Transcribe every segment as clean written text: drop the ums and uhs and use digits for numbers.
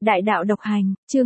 Đại đạo độc hành, chương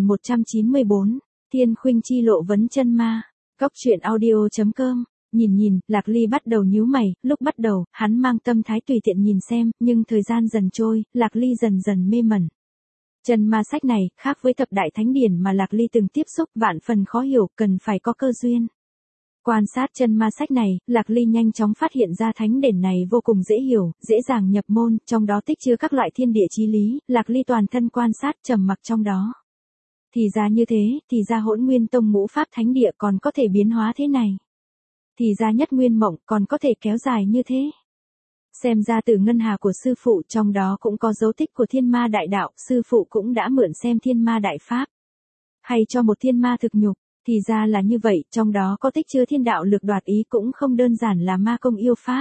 1194, Thiên Khuynh chi lộ vấn chân ma. Góc truyện audio.com. Nhìn, Lạc Ly bắt đầu nhíu mày, lúc bắt đầu, hắn mang tâm thái tùy tiện nhìn xem, nhưng thời gian dần trôi, Lạc Ly dần dần mê mẩn. Chân ma sách này, khác với thập đại thánh điển mà Lạc Ly từng tiếp xúc, vạn phần khó hiểu, cần phải có cơ duyên. Quan sát chân ma sách này, Lạc Ly nhanh chóng phát hiện ra thánh điển này vô cùng dễ hiểu, dễ dàng nhập môn, trong đó tích chứa các loại thiên địa chí lý, Lạc Ly toàn thân quan sát trầm mặc trong đó. Thì ra như thế, thì ra Hỗn Nguyên Tông ngũ pháp thánh địa còn có thể biến hóa thế này. Thì ra Nhất Nguyên Mộng còn có thể kéo dài như thế. Xem ra từ ngân hà của sư phụ trong đó cũng có dấu tích của thiên ma đại đạo, sư phụ cũng đã mượn xem thiên ma đại pháp. Hay cho một thiên ma thực nhục. Thì ra là như vậy, trong đó có tích chứa thiên đạo lực đoạt ý cũng không đơn giản là ma công yêu pháp.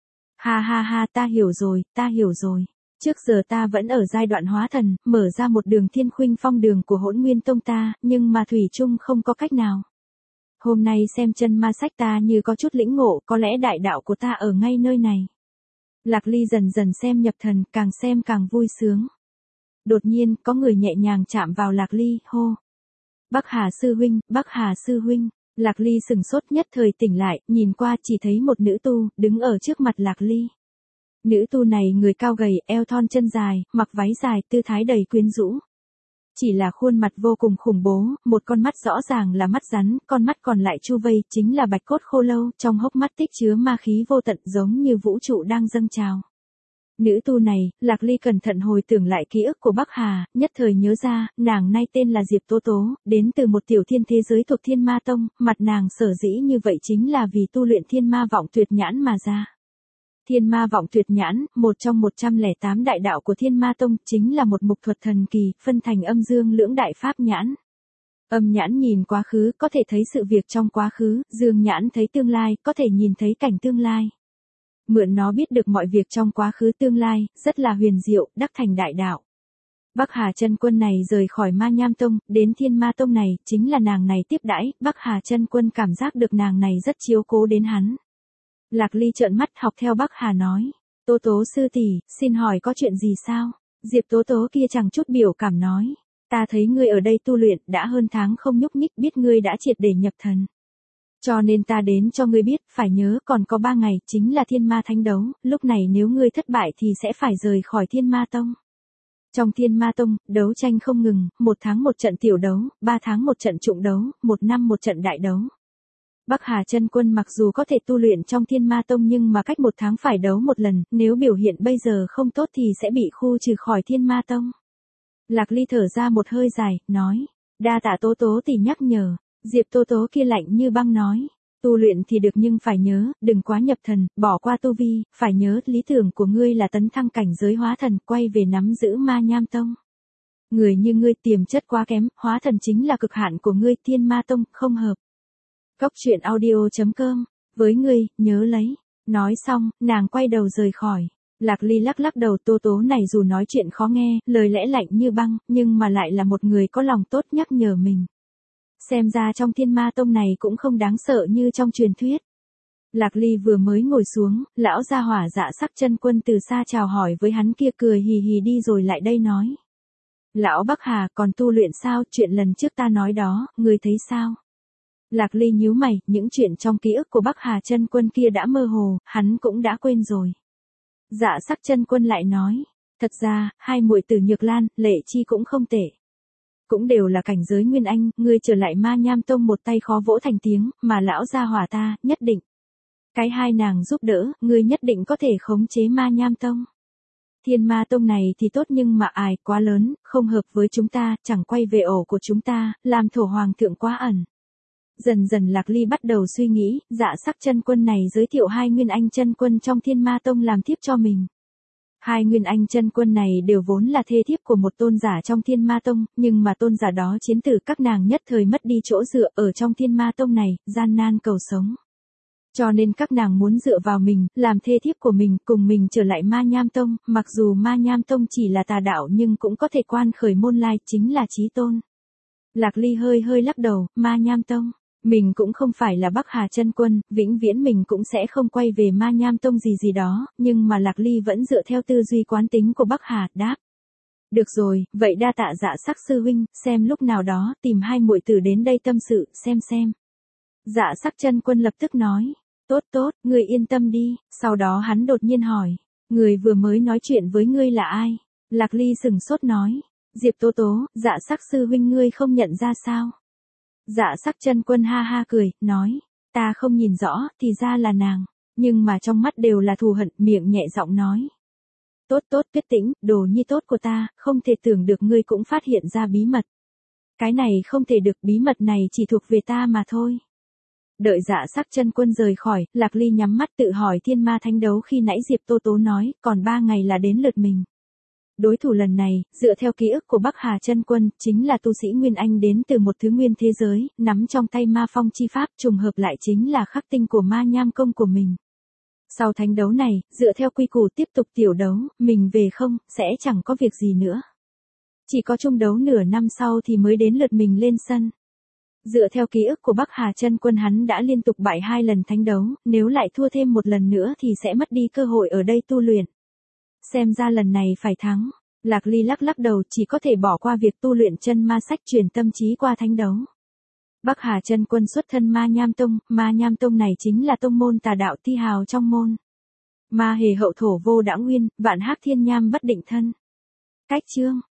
Ha, ta hiểu rồi. Trước giờ ta vẫn ở giai đoạn hóa thần, mở ra một đường Thiên Khuynh phong đường của Hỗn Nguyên Tông ta, nhưng mà thủy chung không có cách nào. Hôm nay xem chân ma sách ta như có chút lĩnh ngộ, có lẽ đại đạo của ta ở ngay nơi này. Lạc Ly dần dần xem nhập thần, càng xem càng vui sướng. Đột nhiên, có người nhẹ nhàng chạm vào Lạc Ly, hô. Bắc Hà sư huynh, Lạc Ly sừng sốt nhất thời tỉnh lại, nhìn qua chỉ thấy một nữ tu, đứng ở trước mặt Lạc Ly. Nữ tu này người cao gầy, eo thon chân dài, mặc váy dài, tư thái đầy quyến rũ. Chỉ là khuôn mặt vô cùng khủng bố, một con mắt rõ ràng là mắt rắn, con mắt còn lại chu vây, chính là bạch cốt khô lâu, trong hốc mắt tích chứa ma khí vô tận giống như vũ trụ đang dâng trào. Nữ tu này, Lạc Ly cẩn thận hồi tưởng lại ký ức của Bắc Hà, nhất thời nhớ ra, nàng nay tên là Diệp Tố Tố, đến từ một tiểu thiên thế giới thuộc Thiên Ma Tông, mặt nàng sở dĩ như vậy chính là vì tu luyện Thiên Ma Vọng Tuyệt Nhãn mà ra. Thiên Ma Vọng Tuyệt Nhãn, một trong 108 đại đạo của Thiên Ma Tông, chính là một mục thuật thần kỳ, phân thành âm dương lưỡng đại pháp nhãn. Âm nhãn nhìn quá khứ, có thể thấy sự việc trong quá khứ, dương nhãn thấy tương lai, có thể nhìn thấy cảnh tương lai. Mượn nó biết được mọi việc trong quá khứ tương lai, rất là huyền diệu, đắc thành đại đạo. Bắc Hà Chân Quân này rời khỏi Ma Nham Tông, đến Thiên Ma Tông này, chính là nàng này tiếp đãi, Bắc Hà Chân Quân cảm giác được nàng này rất chiếu cố đến hắn. Lạc Ly trợn mắt học theo Bắc Hà nói, Tố Tố sư tỷ, xin hỏi có chuyện gì sao? Diệp Tố Tố kia chẳng chút biểu cảm nói, ta thấy ngươi ở đây tu luyện, đã hơn tháng không nhúc nhích, biết ngươi đã triệt để nhập thần. Cho nên ta đến cho ngươi biết, phải nhớ còn có 3 ngày, chính là Thiên Ma Thánh đấu, lúc này nếu ngươi thất bại thì sẽ phải rời khỏi Thiên Ma Tông. Trong Thiên Ma Tông, đấu tranh không ngừng, 1 tháng một trận tiểu đấu, 3 tháng một trận trụng đấu, 1 năm một trận đại đấu. Bắc Hà Chân Quân mặc dù có thể tu luyện trong Thiên Ma Tông nhưng mà cách 1 tháng phải đấu 1 lần, nếu biểu hiện bây giờ không tốt thì sẽ bị khu trừ khỏi Thiên Ma Tông. Lạc Ly thở ra một hơi dài, nói, đa tạ Tố Tố tỷ nhắc nhở. Diệp Tố Tố kia lạnh như băng nói, tu luyện thì được nhưng phải nhớ, đừng quá nhập thần, bỏ qua tu vi, phải nhớ, lý tưởng của ngươi là tấn thăng cảnh giới hóa thần, quay về nắm giữ Ma Nham Tông. Người như ngươi tiềm chất quá kém, hóa thần chính là cực hạn của ngươi, Thiên Ma Tông, không hợp. Góc truyện audio.com, với ngươi, nhớ lấy. Nói xong, nàng quay đầu rời khỏi. Lạc Ly lắc đầu, Tố Tố này dù nói chuyện khó nghe, lời lẽ lạnh như băng, nhưng mà lại là một người có lòng tốt nhắc nhở mình. Xem ra trong Thiên Ma Tông này cũng không đáng sợ như trong truyền thuyết. Lạc Ly vừa mới ngồi xuống, lão gia hỏa Dạ Sắc Chân Quân từ xa chào hỏi với hắn kia, cười hì hì đi rồi lại đây nói. Lão Bắc Hà, còn tu luyện sao, chuyện lần trước ta nói đó, ngươi thấy sao? Lạc Ly nhíu mày, những chuyện trong ký ức của Bắc Hà Chân Quân kia đã mơ hồ, hắn cũng đã quên rồi. Dạ Sắc Chân Quân lại nói, thật ra, hai muội tử Nhược Lan, Lệ Chi cũng không tệ. Cũng đều là cảnh giới Nguyên Anh, ngươi trở lại Ma Nham Tông một tay khó vỗ thành tiếng, mà lão gia hỏa ta, nhất định. Cái hai nàng giúp đỡ, ngươi nhất định có thể khống chế Ma Nham Tông. Thiên Ma Tông này thì tốt nhưng mà ai quá lớn, không hợp với chúng ta, chẳng quay về ổ của chúng ta, làm thổ hoàng thượng quá ẩn. Dần dần Lạc Ly bắt đầu suy nghĩ, Dạ Sắc Chân Quân này giới thiệu 2 Nguyên Anh Chân Quân trong Thiên Ma Tông làm thiếp cho mình. 2 Nguyên Anh Chân Quân này đều vốn là thê thiếp của một tôn giả trong Thiên Ma Tông, nhưng mà tôn giả đó chiến tử, các nàng nhất thời mất đi chỗ dựa ở trong Thiên Ma Tông này, gian nan cầu sống. Cho nên các nàng muốn dựa vào mình, làm thê thiếp của mình, cùng mình trở lại Ma Nham Tông, mặc dù Ma Nham Tông chỉ là tà đạo nhưng cũng có thể quan khởi môn lai, chính là chí tôn. Lạc Ly hơi lắc đầu, Ma Nham Tông. Mình cũng không phải là Bắc Hà Chân Quân, vĩnh viễn mình cũng sẽ không quay về Ma Nham Tông gì đó, nhưng mà Lạc Ly vẫn dựa theo tư duy quán tính của Bắc Hà, đáp. Được rồi, vậy đa tạ Dạ Sắc sư huynh, xem lúc nào đó tìm hai muội tử đến đây tâm sự, xem. Dạ Sắc Chân Quân lập tức nói, tốt, ngươi yên tâm đi, sau đó hắn đột nhiên hỏi, người vừa mới nói chuyện với ngươi là ai? Lạc Ly sừng sốt nói, Diệp Tố Tố, Dạ Sắc sư huynh ngươi không nhận ra sao? Dạ Sắc Chân Quân ha ha cười, nói, ta không nhìn rõ, thì ra là nàng, nhưng mà trong mắt đều là thù hận, miệng nhẹ giọng nói. Tốt, Tuyết Tĩnh, đồ nhi tốt của ta, không thể tưởng được ngươi cũng phát hiện ra bí mật. Cái này không thể được, bí mật này chỉ thuộc về ta mà thôi. Đợi Dạ Sắc Chân Quân rời khỏi, Lạc Ly nhắm mắt tự hỏi thiên ma thánh đấu khi nãy Diệp Tố Tố nói, còn 3 ngày là đến lượt mình. Đối thủ lần này, dựa theo ký ức của Bắc Hà Chân Quân, chính là tu sĩ Nguyên Anh đến từ một thứ nguyên thế giới, nắm trong tay ma phong chi pháp, trùng hợp lại chính là khắc tinh của ma nham công của mình. Sau thánh đấu này, dựa theo quy củ tiếp tục tiểu đấu, mình về không, sẽ chẳng có việc gì nữa. Chỉ có chung đấu nửa năm sau thì mới đến lượt mình lên sân. Dựa theo ký ức của Bắc Hà Chân Quân hắn đã liên tục bại 2 lần thánh đấu, nếu lại thua thêm một lần nữa thì sẽ mất đi cơ hội ở đây tu luyện. Xem ra lần này phải thắng. Lạc Ly lắc đầu chỉ có thể bỏ qua việc tu luyện chân ma sách truyền tâm trí qua thánh đấu. Bắc Hà Chân Quân xuất thân Ma Nham Tông này chính là tông môn tà đạo thi hào trong môn. Ma hề hậu thổ vô đãng nguyên, vạn hắc thiên nham bất định thân. Cách chương